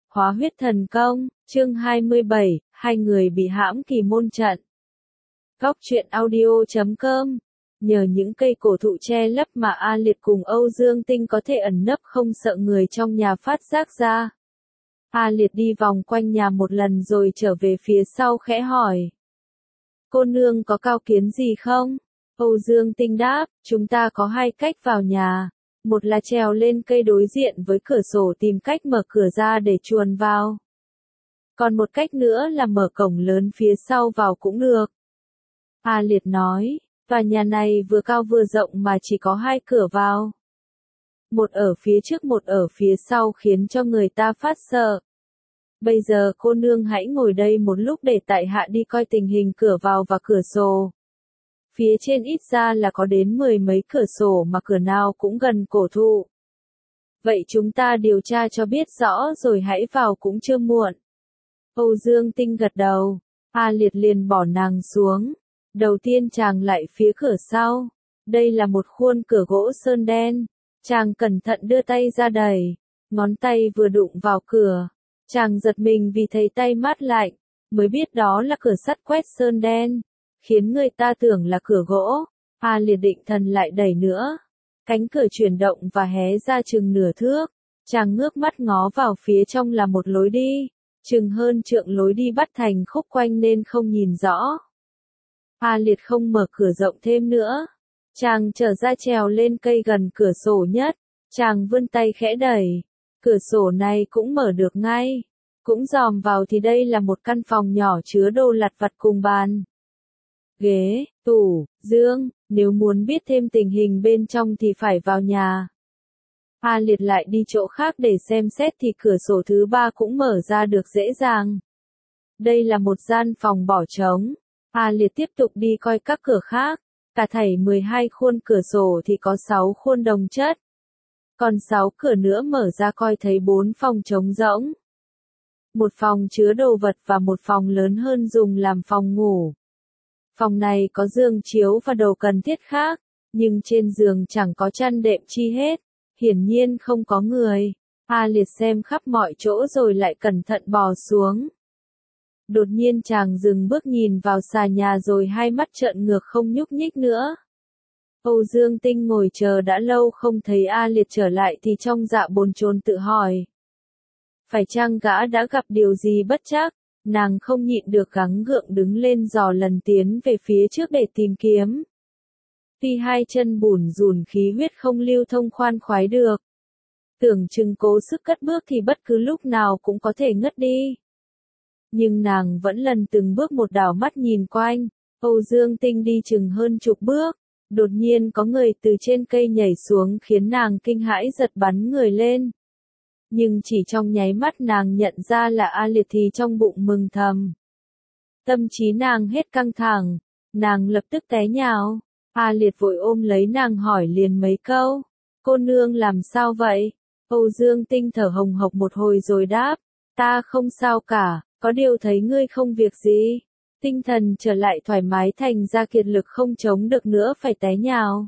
Hóa huyết thần công, chương 27, hai người bị hãm kỳ môn trận. Góc truyện audio.com. Nhờ những cây cổ thụ che lấp mà A Liệt cùng Âu Dương Tinh có thể ẩn nấp không sợ người trong nhà phát giác ra. A Liệt đi vòng quanh nhà một lần rồi trở về phía sau khẽ hỏi. Cô nương có cao kiến gì không? Âu Dương Tinh đáp, chúng ta có hai cách vào nhà. Một là trèo lên cây đối diện với cửa sổ tìm cách mở cửa ra để chuồn vào. Còn một cách nữa là mở cổng lớn phía sau vào cũng được. A Liệt nói, tòa nhà này vừa cao vừa rộng mà chỉ có hai cửa vào. Một ở phía trước một ở phía sau khiến cho người ta phát sợ. Bây giờ cô nương hãy ngồi đây một lúc để tại hạ đi coi tình hình cửa vào và cửa sổ. Phía trên ít ra là có đến 10 mấy cửa sổ mà cửa nào cũng gần cổ thụ. Vậy chúng ta điều tra cho biết rõ rồi hãy vào cũng chưa muộn. Âu Dương Tinh gật đầu, A Liệt liền bỏ nàng xuống. Đầu tiên chàng lại phía cửa sau. Đây là một khuôn cửa gỗ sơn đen. Chàng cẩn thận đưa tay ra đẩy. Ngón tay vừa đụng vào cửa. Chàng giật mình vì thấy tay mát lạnh. Mới biết đó là cửa sắt quét sơn đen. Khiến người ta tưởng là cửa gỗ. A Liệt định thần lại đẩy nữa. Cánh cửa chuyển động và hé ra chừng nửa thước. Chàng ngước mắt ngó vào phía trong là một lối đi. Chừng hơn trượng lối đi bắt thành khúc quanh nên không nhìn rõ. A Liệt không mở cửa rộng thêm nữa. Chàng trở ra trèo lên cây gần cửa sổ nhất. Chàng vươn tay khẽ đẩy. Cửa sổ này cũng mở được ngay. Cũng dòm vào thì đây là một căn phòng nhỏ chứa đồ lặt vặt cùng bàn, ghế, tủ, giường. Nếu muốn biết thêm tình hình bên trong thì phải vào nhà. A Liệt lại đi chỗ khác để xem xét thì cửa sổ thứ ba cũng mở ra được dễ dàng. Đây là một gian phòng bỏ trống. A Liệt tiếp tục đi coi các cửa khác. Cả thảy 12 khuôn cửa sổ thì có 6 khuôn đồng chất. Còn 6 cửa nữa mở ra coi thấy 4 phòng trống rỗng. Một phòng chứa đồ vật và một phòng lớn hơn dùng làm phòng ngủ. Phòng này có giường chiếu và đồ cần thiết khác, nhưng trên giường chẳng có chăn đệm chi hết, hiển nhiên không có người. A Liệt xem khắp mọi chỗ rồi lại cẩn thận bò xuống. Đột nhiên chàng dừng bước nhìn vào xà nhà rồi hai mắt trợn ngược không nhúc nhích nữa. Âu Dương Tinh ngồi chờ đã lâu không thấy A Liệt trở lại thì trong dạ bồn chồn tự hỏi. Phải chăng gã đã gặp điều gì bất trắc? Nàng không nhịn được gắng gượng đứng lên dò lần tiến về phía trước để tìm kiếm. Tuy hai chân bủn rủn khí huyết không lưu thông khoan khoái được. Tưởng chừng cố sức cất bước thì bất cứ lúc nào cũng có thể ngất đi. Nhưng nàng vẫn lần từng bước một đảo mắt nhìn quanh. Âu Dương Tinh đi chừng hơn chục bước. Đột nhiên có người từ trên cây nhảy xuống khiến nàng kinh hãi giật bắn người lên. Nhưng chỉ trong nháy mắt nàng nhận ra là A Liệt thì trong bụng mừng thầm. Tâm trí nàng hết căng thẳng, nàng lập tức té nhào. A Liệt vội ôm lấy nàng hỏi liền mấy câu. Cô nương làm sao vậy? Âu Dương Tinh thở hồng hộc một hồi rồi đáp. Ta không sao cả, có điều thấy ngươi không việc gì. Tinh thần trở lại thoải mái thành ra kiệt lực không chống được nữa phải té nhào.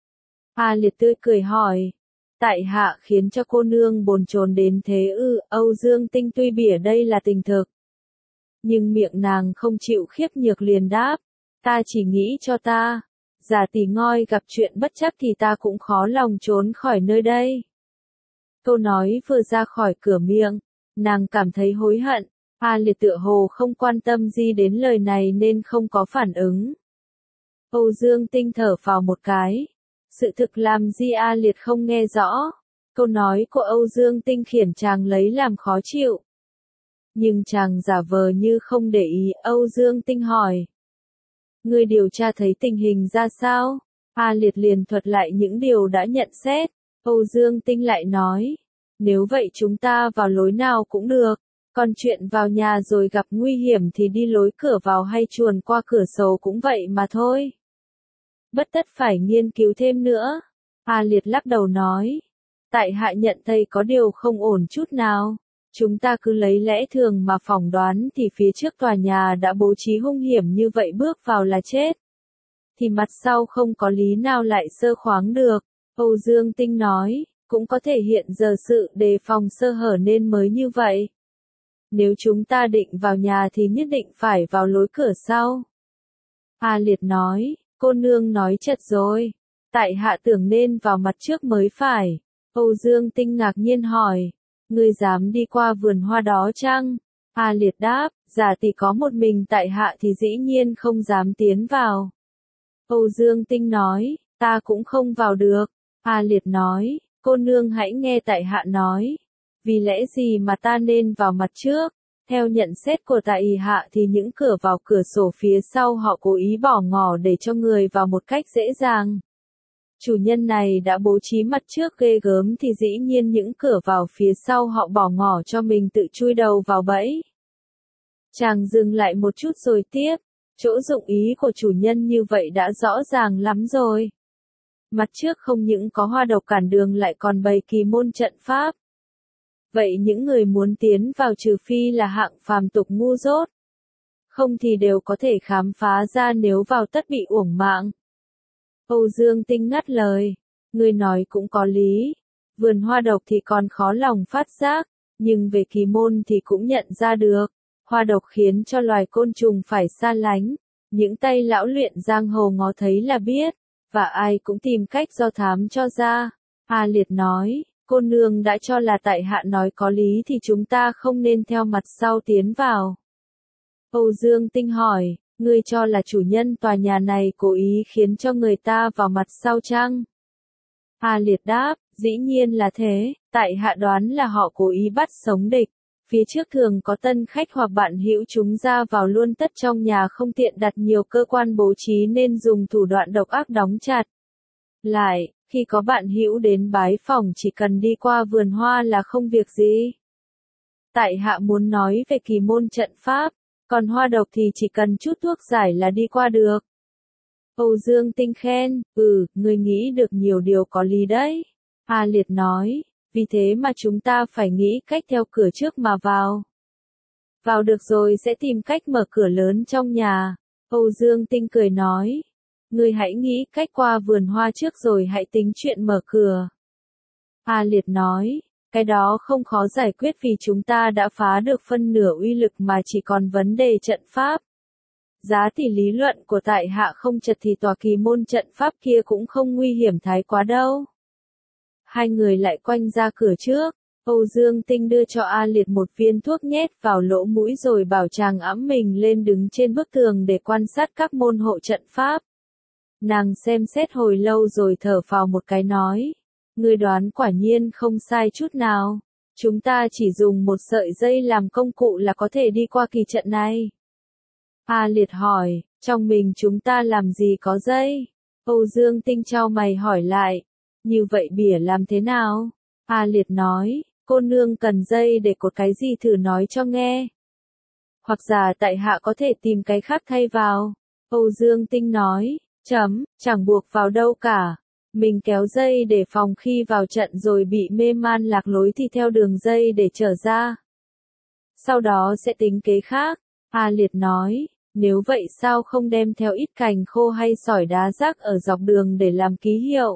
A Liệt tươi cười hỏi. Tại hạ khiến cho cô nương bồn chồn đến thế ư? Âu Dương Tinh tuy bỉa đây là tình thực. Nhưng miệng nàng không chịu khiếp nhược liền đáp. Ta chỉ nghĩ cho ta. Giả tỷ ngoi gặp chuyện bất trắc thì ta cũng khó lòng trốn khỏi nơi đây. Câu nói vừa ra khỏi cửa miệng. Nàng cảm thấy hối hận. A Liệt tựa hồ không quan tâm gì đến lời này nên không có phản ứng. Âu Dương Tinh thở phào một cái. Sự thực làm gì A Liệt không nghe rõ. Câu nói của Âu Dương Tinh khiến chàng lấy làm khó chịu. Nhưng chàng giả vờ như không để ý. Âu Dương Tinh hỏi. Ngươi điều tra thấy tình hình ra sao? A Liệt liền thuật lại những điều đã nhận xét. Âu Dương Tinh lại nói. Nếu vậy chúng ta vào lối nào cũng được. Còn chuyện vào nhà rồi gặp nguy hiểm thì đi lối cửa vào hay chuồn qua cửa sổ cũng vậy mà thôi. Bất tất phải nghiên cứu thêm nữa. A Liệt lắc đầu nói. Tại hạ nhận thấy có điều không ổn chút nào. Chúng ta cứ lấy lẽ thường mà phỏng đoán thì phía trước tòa nhà đã bố trí hung hiểm như vậy bước vào là chết. Thì mặt sau không có lý nào lại sơ khoáng được. Âu Dương Tinh nói. Cũng có thể hiện giờ sự đề phòng sơ hở nên mới như vậy. Nếu chúng ta định vào nhà thì nhất định phải vào lối cửa sau. A Liệt nói, cô nương nói chật rồi. Tại hạ tưởng nên vào mặt trước mới phải. Âu Dương Tinh ngạc nhiên hỏi, ngươi dám đi qua vườn hoa đó chăng? A Liệt đáp, giả tỷ có một mình tại hạ thì dĩ nhiên không dám tiến vào. Âu Dương Tinh nói, ta cũng không vào được. A Liệt nói, cô nương hãy nghe tại hạ nói. Vì lẽ gì mà ta nên vào mặt trước? Theo nhận xét của tại hạ thì những cửa vào cửa sổ phía sau họ cố ý bỏ ngỏ để cho người vào một cách dễ dàng. Chủ nhân này đã bố trí mặt trước ghê gớm thì dĩ nhiên những cửa vào phía sau họ bỏ ngỏ cho mình tự chui đầu vào bẫy. Chàng dừng lại một chút rồi tiếp, chỗ dụng ý của chủ nhân như vậy đã rõ ràng lắm rồi. Mặt trước không những có hoa độc cản đường lại còn bày kỳ môn trận pháp. Vậy những người muốn tiến vào trừ phi là hạng phàm tục ngu dốt. Không thì đều có thể khám phá ra nếu vào tất bị uổng mạng. Âu Dương Tinh ngắt lời, người nói cũng có lý. Vườn hoa độc thì còn khó lòng phát giác, nhưng về kỳ môn thì cũng nhận ra được. Hoa độc khiến cho loài côn trùng phải xa lánh. Những tay lão luyện giang hồ ngó thấy là biết, và ai cũng tìm cách do thám cho ra. A Liệt nói, cô nương đã cho là tại hạ nói có lý thì chúng ta không nên theo mặt sau tiến vào. Âu Dương Tinh hỏi, ngươi cho là chủ nhân tòa nhà này cố ý khiến cho người ta vào mặt sau chăng? A Liệt đáp, dĩ nhiên là thế, tại hạ đoán là họ cố ý bắt sống địch. Phía trước thường có tân khách hoặc bạn hữu chúng ra vào luôn tất trong nhà không tiện đặt nhiều cơ quan bố trí nên dùng thủ đoạn độc ác đóng chặt. Lại, khi có bạn hữu đến bái phỏng chỉ cần đi qua vườn hoa là không việc gì. Tại hạ muốn nói về kỳ môn trận pháp, còn hoa độc thì chỉ cần chút thuốc giải là đi qua được. Âu Dương Tinh khen, người nghĩ được nhiều điều có lý đấy. A Liệt nói, vì thế mà chúng ta phải nghĩ cách theo cửa trước mà vào. Vào được rồi sẽ tìm cách mở cửa lớn trong nhà. Âu Dương Tinh cười nói, ngươi hãy nghĩ cách qua vườn hoa trước rồi hãy tính chuyện mở cửa. A Liệt nói, cái đó không khó giải quyết vì chúng ta đã phá được phân nửa uy lực mà chỉ còn vấn đề trận pháp. Giá thì lý luận của tại hạ không chật thì tòa kỳ môn trận pháp kia cũng không nguy hiểm thái quá đâu. Hai người lại quanh ra cửa trước, Âu Dương Tinh đưa cho A Liệt một viên thuốc nhét vào lỗ mũi rồi bảo chàng ẵm mình lên đứng trên bức tường để quan sát các môn hộ trận pháp. Nàng xem xét hồi lâu rồi thở phào một cái nói, ngươi đoán quả nhiên không sai chút nào. Chúng ta chỉ dùng một sợi dây làm công cụ là có thể đi qua kỳ trận này. A Liệt hỏi, trong mình chúng ta làm gì có dây? Âu Dương Tinh chau mày hỏi lại, như vậy bỉa làm thế nào? A Liệt nói, cô nương cần dây để cột cái gì thử nói cho nghe. Hoặc giả tại hạ có thể tìm cái khác thay vào. Âu Dương Tinh nói, chẳng buộc vào đâu cả. Mình kéo dây để phòng khi vào trận rồi bị mê man lạc lối thì theo đường dây để trở ra. Sau đó sẽ tính kế khác. A Liệt nói, nếu vậy sao không đem theo ít cành khô hay sỏi đá rác ở dọc đường để làm ký hiệu?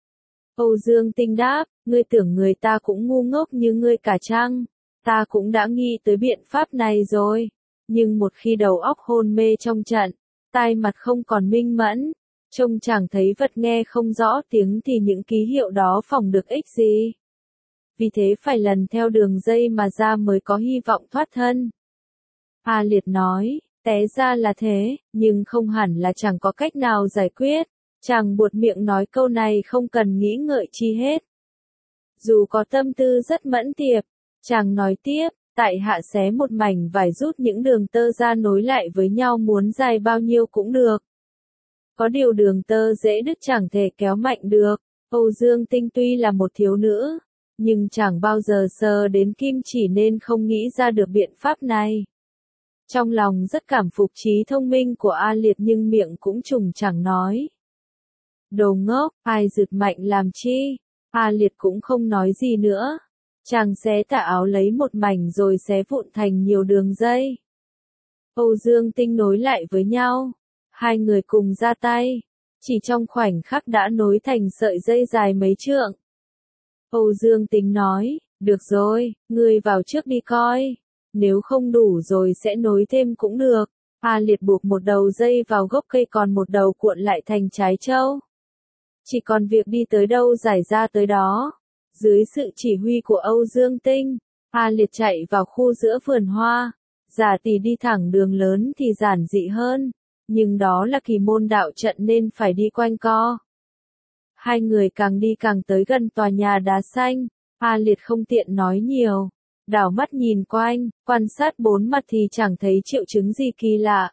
Âu Dương Tinh đáp, ngươi tưởng người ta cũng ngu ngốc như ngươi cả chăng? Ta cũng đã nghĩ tới biện pháp này rồi. Nhưng một khi đầu óc hôn mê trong trận, tai mặt không còn minh mẫn, trông chẳng thấy vật nghe không rõ tiếng thì những ký hiệu đó phỏng được ích gì. Vì thế phải lần theo đường dây mà ra mới có hy vọng thoát thân. A Liệt nói, té ra là thế, nhưng không hẳn là chẳng có cách nào giải quyết. Chàng buột miệng nói câu này không cần nghĩ ngợi chi hết. Dù có tâm tư rất mẫn tiệp, chàng nói tiếp, tại hạ xé một mảnh vải rút những đường tơ ra nối lại với nhau muốn dài bao nhiêu cũng được. Có điều đường tơ dễ đứt chẳng thể kéo mạnh được. Âu Dương Tinh tuy là một thiếu nữ, nhưng chẳng bao giờ sờ đến kim chỉ nên không nghĩ ra được biện pháp này. Trong lòng rất cảm phục trí thông minh của A Liệt nhưng miệng cũng trùng chẳng nói. Đồ ngốc, ai giật mạnh làm chi? A Liệt cũng không nói gì nữa. Chàng xé tà áo lấy một mảnh rồi xé vụn thành nhiều đường dây. Âu Dương Tinh nối lại với nhau. Hai người cùng ra tay. Chỉ trong khoảnh khắc đã nối thành sợi dây dài mấy trượng. Âu Dương Tinh nói, được rồi, ngươi vào trước đi coi. Nếu không đủ rồi sẽ nối thêm cũng được. A Liệt buộc một đầu dây vào gốc cây còn một đầu cuộn lại thành trái châu. Chỉ còn việc đi tới đâu giải ra tới đó. Dưới sự chỉ huy của Âu Dương Tinh, A Liệt chạy vào khu giữa vườn hoa. Giả tỷ đi thẳng đường lớn thì giản dị hơn, nhưng đó là kỳ môn đạo trận nên phải đi quanh co. Hai người càng đi càng tới gần tòa nhà đá xanh, A Liệt không tiện nói nhiều. Đảo mắt nhìn quanh, quan sát bốn mặt thì chẳng thấy triệu chứng gì kỳ lạ.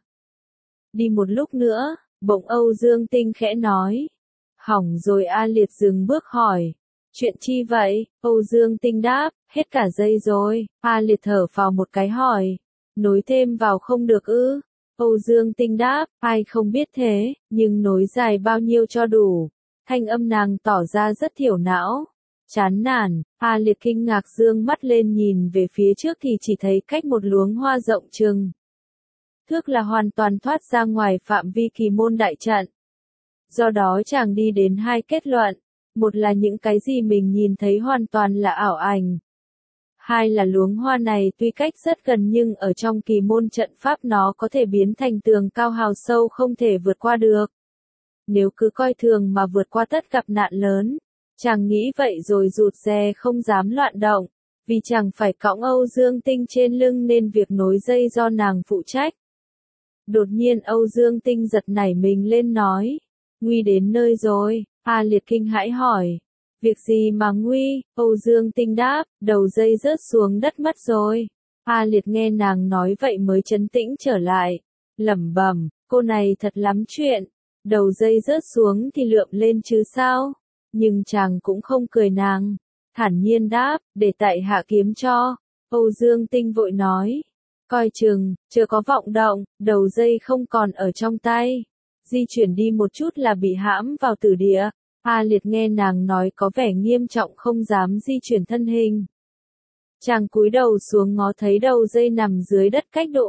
Đi một lúc nữa, bỗng Âu Dương Tinh khẽ nói. Hỏng rồi. A Liệt dừng bước hỏi. Chuyện chi vậy? Âu Dương Tinh đáp, hết cả dây rồi. A Liệt thở phào một cái hỏi. Nối thêm vào không được ư? Âu Dương Tinh đáp, ai không biết thế, nhưng nối dài bao nhiêu cho đủ. Thanh âm nàng tỏ ra rất thiểu não. Chán nản, A Liệt kinh ngạc dương mắt lên nhìn về phía trước thì chỉ thấy cách một luống hoa rộng chừng thước là hoàn toàn thoát ra ngoài phạm vi kỳ môn đại trận. Do đó chàng đi đến hai kết luận. Một là những cái gì mình nhìn thấy hoàn toàn là ảo ảnh. Hai là luống hoa này tuy cách rất gần nhưng ở trong kỳ môn trận pháp nó có thể biến thành tường cao hào sâu không thể vượt qua được. Nếu cứ coi thường mà vượt qua tất gặp nạn lớn. Chàng nghĩ vậy rồi rụt rè không dám loạn động, vì chàng phải cõng Âu Dương Tinh trên lưng nên việc nối dây do nàng phụ trách. Đột nhiên Âu Dương Tinh giật nảy mình lên nói, nguy đến nơi rồi. A Liệt kinh hãi hỏi, việc gì mà nguy? Âu Dương Tinh đáp, đầu dây rớt xuống đất mất rồi. A Liệt nghe nàng nói vậy mới trấn tĩnh trở lại, lẩm bẩm, cô này thật lắm chuyện, đầu dây rớt xuống thì lượm lên chứ sao? Nhưng chàng cũng không cười nàng, thản nhiên đáp, để tại hạ kiếm cho. Âu Dương Tinh vội nói, coi chừng, chưa có vọng động, đầu dây không còn ở trong tay. Di chuyển đi một chút là bị hãm vào tử địa. A Liệt nghe nàng nói có vẻ nghiêm trọng không dám di chuyển thân hình. Chàng cúi đầu xuống ngó thấy đầu dây nằm dưới đất cách độ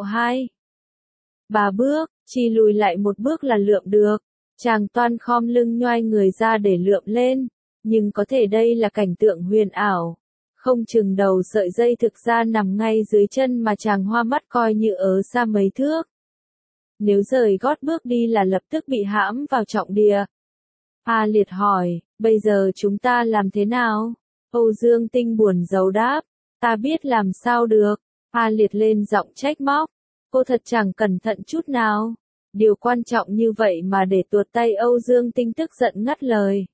2-3 bước, chỉ lùi lại một bước là lượm được. Chàng toan khom lưng nhoai người ra để lượm lên, nhưng có thể đây là cảnh tượng huyền ảo. Không chừng đầu sợi dây thực ra nằm ngay dưới chân mà chàng hoa mắt coi như ở xa mấy thước. Nếu rời gót bước đi là lập tức bị hãm vào trọng địa. A Liệt hỏi, bây giờ chúng ta làm thế nào? Âu Dương Tinh buồn rầu đáp, ta biết làm sao được. A Liệt lên giọng trách móc, cô thật chẳng cẩn thận chút nào. Điều quan trọng như vậy mà để tuột tay. Âu Dương Tinh tức giận ngắt lời.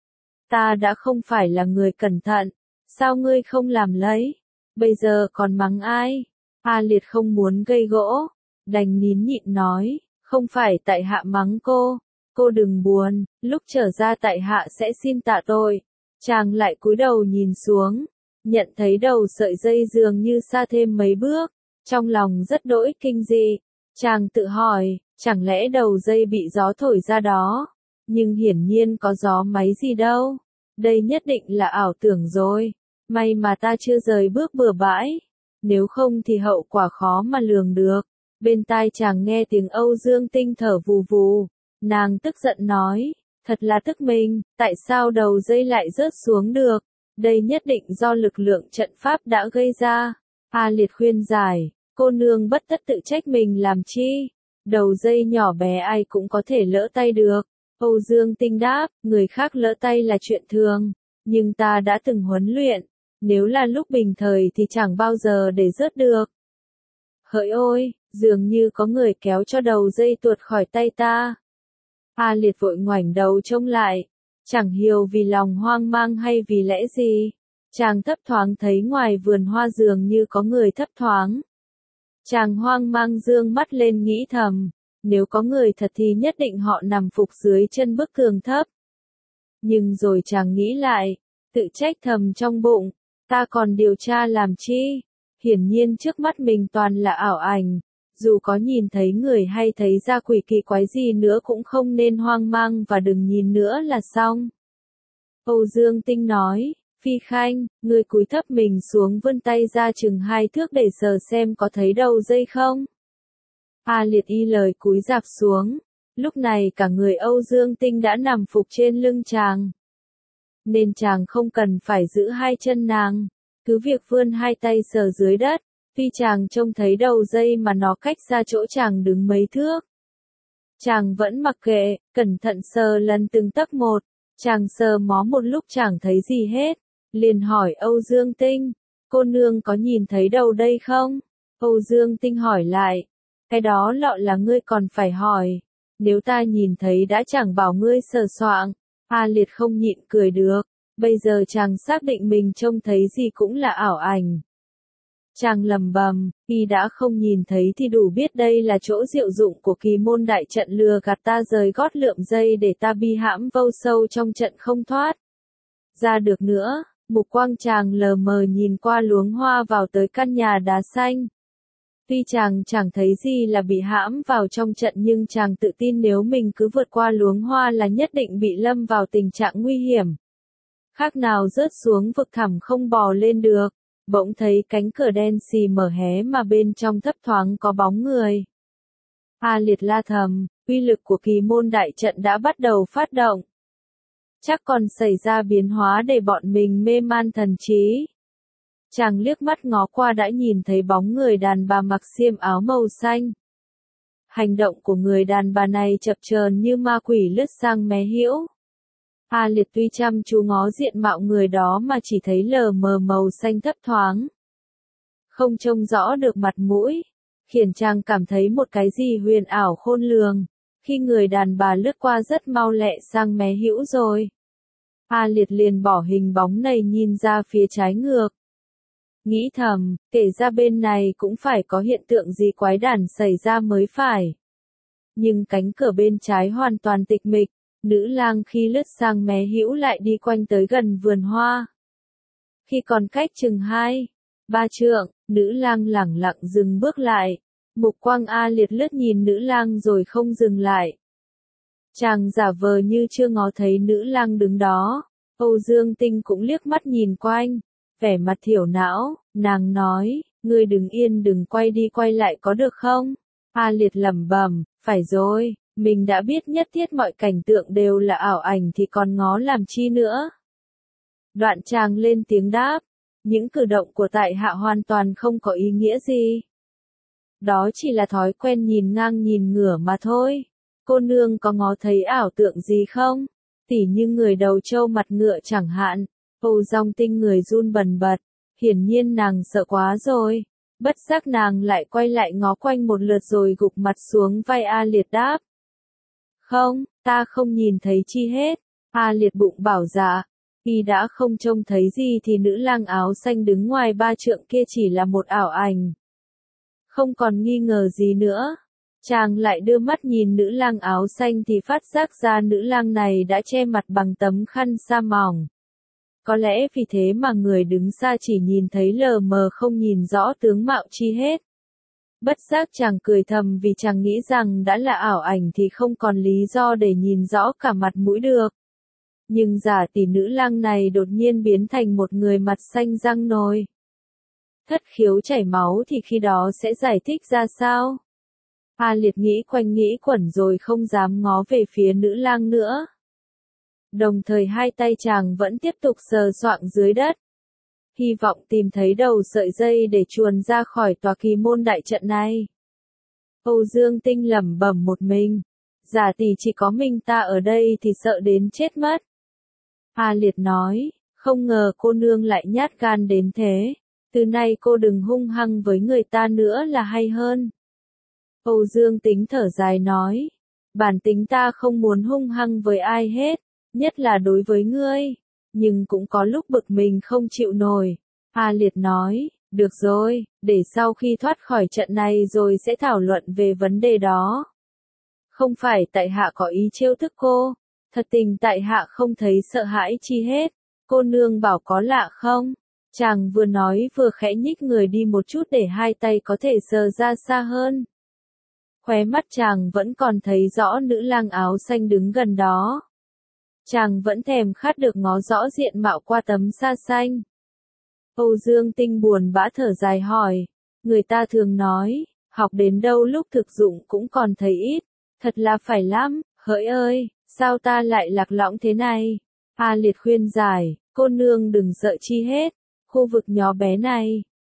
Ta đã không phải là người cẩn thận, sao ngươi không làm lấy? Bây giờ còn mắng ai? A Liệt không muốn gây gỗ, đành nín nhịn nói, không phải tại hạ mắng cô đừng buồn, lúc trở ra tại hạ sẽ xin tạ tội. Chàng lại cúi đầu nhìn xuống, nhận thấy đầu sợi dây dường như xa thêm mấy bước, trong lòng rất đỗi kinh dị. Chàng tự hỏi, chẳng lẽ đầu dây bị gió thổi ra đó? Nhưng hiển nhiên có gió máy gì đâu. Đây nhất định là ảo tưởng rồi. May mà ta chưa rời bước bừa bãi. Nếu không thì hậu quả khó mà lường được. Bên tai chàng nghe tiếng Âu Dương Tinh thở vù vù. Nàng tức giận nói, thật là tức mình, tại sao đầu dây lại rớt xuống được? Đây nhất định do lực lượng trận pháp đã gây ra. A Liệt khuyên giải, cô nương bất tất tự trách mình làm chi. Đầu dây nhỏ bé ai cũng có thể lỡ tay được. Âu Dương Tinh đáp, người khác lỡ tay là chuyện thường, nhưng ta đã từng huấn luyện. Nếu là lúc bình thời thì chẳng bao giờ để rớt được. Hỡi ôi, dường như có người kéo cho đầu dây tuột khỏi tay ta. A Liệt vội ngoảnh đầu trông lại, chẳng hiểu vì lòng hoang mang hay vì lẽ gì. Chàng thấp thoáng thấy ngoài vườn hoa dường như có người thấp thoáng. Chàng hoang mang dương mắt lên nghĩ thầm, nếu có người thật thì nhất định họ nằm phục dưới chân bức tường thấp. Nhưng rồi chàng nghĩ lại, tự trách thầm trong bụng, ta còn điều tra làm chi? Hiển nhiên trước mắt mình toàn là ảo ảnh. Dù có nhìn thấy người hay thấy ra quỷ kỳ quái gì nữa cũng không nên hoang mang và đừng nhìn nữa là xong. Âu Dương Tinh nói, Phi Khanh, ngươi cúi thấp mình xuống vươn tay ra chừng 2 thước để sờ xem có thấy đầu dây không. A Liệt y lời cúi rạp xuống, lúc này cả người Âu Dương Tinh đã nằm phục trên lưng chàng. Nên chàng không cần phải giữ hai chân nàng, cứ việc vươn hai tay sờ dưới đất. Tuy chàng trông thấy đầu dây mà nó cách ra chỗ chàng đứng mấy thước. Chàng vẫn mặc kệ, cẩn thận sờ lần từng tấc một. Chàng sờ mó một lúc chẳng thấy gì hết. Liền hỏi Âu Dương Tinh, cô nương có nhìn thấy đầu đây không? Âu Dương Tinh hỏi lại, cái đó lọ là ngươi còn phải hỏi. Nếu ta nhìn thấy đã chẳng bảo ngươi sờ soạng. A Liệt không nhịn cười được. Bây giờ chàng xác định mình trông thấy gì cũng là ảo ảnh. Chàng lầm bầm, y đã không nhìn thấy thì đủ biết đây là chỗ diệu dụng của kỳ môn đại trận lừa gạt ta rời gót lượm dây để ta bi hãm vâu sâu trong trận không thoát. Ra được nữa, mục quang chàng lờ mờ nhìn qua luống hoa vào tới căn nhà đá xanh. Tuy chàng chẳng thấy gì là bị hãm vào trong trận nhưng chàng tự tin nếu mình cứ vượt qua luống hoa là nhất định bị lâm vào tình trạng nguy hiểm. Khác nào rớt xuống vực thẳm không bò lên được. Bỗng thấy cánh cửa đen xì mở hé mà bên trong thấp thoáng có bóng người. A Liệt la thầm, uy lực của kỳ môn đại trận đã bắt đầu phát động. Chắc còn xảy ra biến hóa để bọn mình mê man thần trí. Chàng liếc mắt ngó qua đã nhìn thấy bóng người đàn bà mặc xiêm áo màu xanh. Hành động của người đàn bà này chập chờn như ma quỷ lướt sang mé hữu. A Liệt tuy chăm chú ngó diện mạo người đó mà chỉ thấy lờ mờ màu xanh thấp thoáng. Không trông rõ được mặt mũi, khiến chàng cảm thấy một cái gì huyền ảo khôn lường. Khi người đàn bà lướt qua rất mau lẹ sang mé hữu rồi. A Liệt liền bỏ hình bóng này nhìn ra phía trái ngược. Nghĩ thầm, kể ra bên này cũng phải có hiện tượng gì quái đản xảy ra mới phải. Nhưng cánh cửa bên trái hoàn toàn tịch mịch. Nữ lang khi lướt sang mé hữu lại đi quanh tới gần vườn hoa. Khi còn cách chừng 2-3 trượng, nữ lang lẳng lặng dừng bước lại. Mục quang A Liệt lướt nhìn nữ lang rồi không dừng lại. Chàng giả vờ như chưa ngó thấy nữ lang đứng đó. Âu Dương Tinh cũng liếc mắt nhìn quanh, vẻ mặt thiểu não, nàng nói, ngươi đứng yên đừng quay đi quay lại có được không? A Liệt lẩm bẩm, phải rồi. Mình đã biết nhất thiết mọi cảnh tượng đều là ảo ảnh thì còn ngó làm chi nữa. Đoạn chàng lên tiếng đáp, những cử động của tại hạ hoàn toàn không có ý nghĩa gì. Đó chỉ là thói quen nhìn ngang nhìn ngửa mà thôi. Cô nương có ngó thấy ảo tượng gì không? Tỉ như người đầu trâu mặt ngựa chẳng hạn. Âu Dương Tinh người run bần bật, hiển nhiên nàng sợ quá rồi. Bất giác nàng lại quay lại ngó quanh một lượt rồi gục mặt xuống vai A Liệt đáp. Không, ta không nhìn thấy chi hết. A Liệt bụng bảo dạ. Y đã không trông thấy gì thì nữ lang áo xanh đứng ngoài 3 trượng kia chỉ là một ảo ảnh. Không còn nghi ngờ gì nữa. Chàng lại đưa mắt nhìn nữ lang áo xanh thì phát giác ra nữ lang này đã che mặt bằng tấm khăn sa mỏng. Có lẽ vì thế mà người đứng xa chỉ nhìn thấy lờ mờ không nhìn rõ tướng mạo chi hết. Bất giác chàng cười thầm vì chàng nghĩ rằng đã là ảo ảnh thì không còn lý do để nhìn rõ cả mặt mũi được. Nhưng giả tỷ nữ lang này đột nhiên biến thành một người mặt xanh răng nồi. Thất khiếu chảy máu thì khi đó sẽ giải thích ra sao? A Liệt nghĩ quanh nghĩ quẩn rồi không dám ngó về phía nữ lang nữa. Đồng thời hai tay chàng vẫn tiếp tục sờ soạng dưới đất. Hy vọng tìm thấy đầu sợi dây để chuồn ra khỏi tòa kỳ môn đại trận này. Âu Dương Tinh lẩm bẩm một mình. Giả tỷ chỉ có mình ta ở đây thì sợ đến chết mất. A Liệt nói, không ngờ cô nương lại nhát gan đến thế. Từ nay cô đừng hung hăng với người ta nữa là hay hơn. Âu Dương Tính thở dài nói, bản tính ta không muốn hung hăng với ai hết, nhất là đối với ngươi. Nhưng cũng có lúc bực mình không chịu nổi. A Liệt nói, được rồi, để sau khi thoát khỏi trận này rồi sẽ thảo luận về vấn đề đó. Không phải tại hạ có ý trêu tức cô, thật tình tại hạ không thấy sợ hãi chi hết. Cô nương bảo có lạ không? Chàng vừa nói vừa khẽ nhích người đi một chút để hai tay có thể sờ ra xa hơn. Khóe mắt chàng vẫn còn thấy rõ nữ lang áo xanh đứng gần đó. Chàng vẫn thèm khát được ngó rõ diện mạo qua tấm sa xanh. Âu Dương Tinh buồn bã thở dài hỏi, người ta thường nói, học đến đâu lúc thực dụng cũng còn thấy ít, thật là phải lắm, hỡi ơi, sao ta lại lạc lõng thế này? A Liệt khuyên giải, cô nương đừng sợ chi hết, khu vực nhỏ bé này,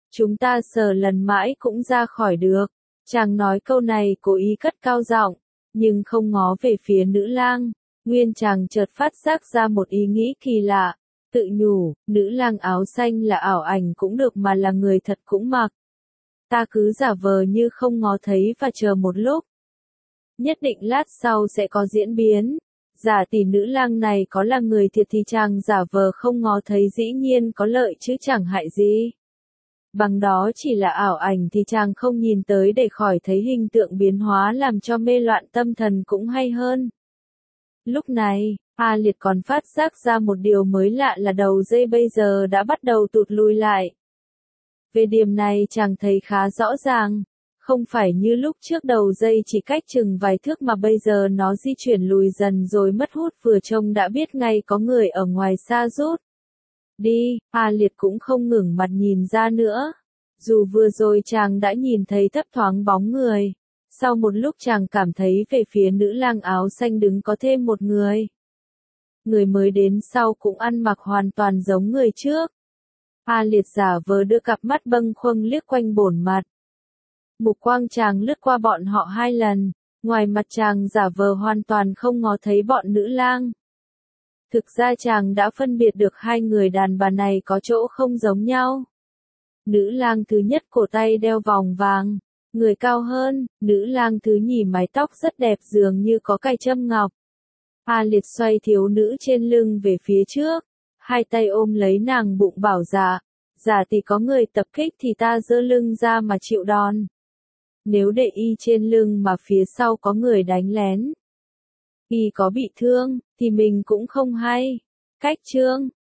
Chúng ta sờ lần mãi cũng ra khỏi được. Chàng nói câu này cố ý cất cao giọng, nhưng không ngó về phía nữ lang. Nguyên chàng chợt phát giác ra một ý nghĩ kỳ lạ, tự nhủ, nữ lang áo xanh là ảo ảnh cũng được mà là người thật cũng mặc. Ta cứ giả vờ như không ngó thấy và chờ một lúc. Nhất định lát sau sẽ có diễn biến. Giả tỷ nữ lang này có là người thiệt thì chàng giả vờ không ngó thấy dĩ nhiên có lợi chứ chẳng hại gì. Bằng đó chỉ là ảo ảnh thì chàng không nhìn tới để khỏi thấy hình tượng biến hóa làm cho mê loạn tâm thần cũng hay hơn. Lúc này, A Liệt còn phát giác ra một điều mới lạ là đầu dây bây giờ đã bắt đầu tụt lùi lại. Về điểm này chàng thấy khá rõ ràng, không phải như lúc trước đầu dây chỉ cách chừng vài thước mà bây giờ nó di chuyển lùi dần rồi mất hút, vừa trông đã biết ngay có người ở ngoài xa rút đi. A Liệt cũng không ngẩng mặt nhìn ra nữa. Dù vừa rồi chàng đã nhìn thấy thấp thoáng bóng người, sau một lúc chàng cảm thấy về phía nữ lang áo xanh đứng có thêm một người. Người mới đến sau cũng ăn mặc hoàn toàn giống người trước. A Liệt giả vờ đưa cặp mắt bâng khuâng liếc quanh bổn mặt. Mục quang chàng lướt qua bọn họ 2 lần, ngoài mặt chàng giả vờ hoàn toàn không ngó thấy bọn nữ lang. Thực ra chàng đã phân biệt được hai người đàn bà này có chỗ không giống nhau. Nữ lang thứ nhất cổ tay đeo vòng vàng, người cao hơn, nữ lang thứ nhì mái tóc rất đẹp dường như có cài châm ngọc. A Liệt xoay thiếu nữ trên lưng về phía trước, hai tay ôm lấy nàng bụng bảo giả tỷ có người tập kích thì ta giơ lưng ra mà chịu đòn. Nếu để y trên lưng mà phía sau có người đánh lén, y có bị thương, thì mình cũng không hay. Cách trương,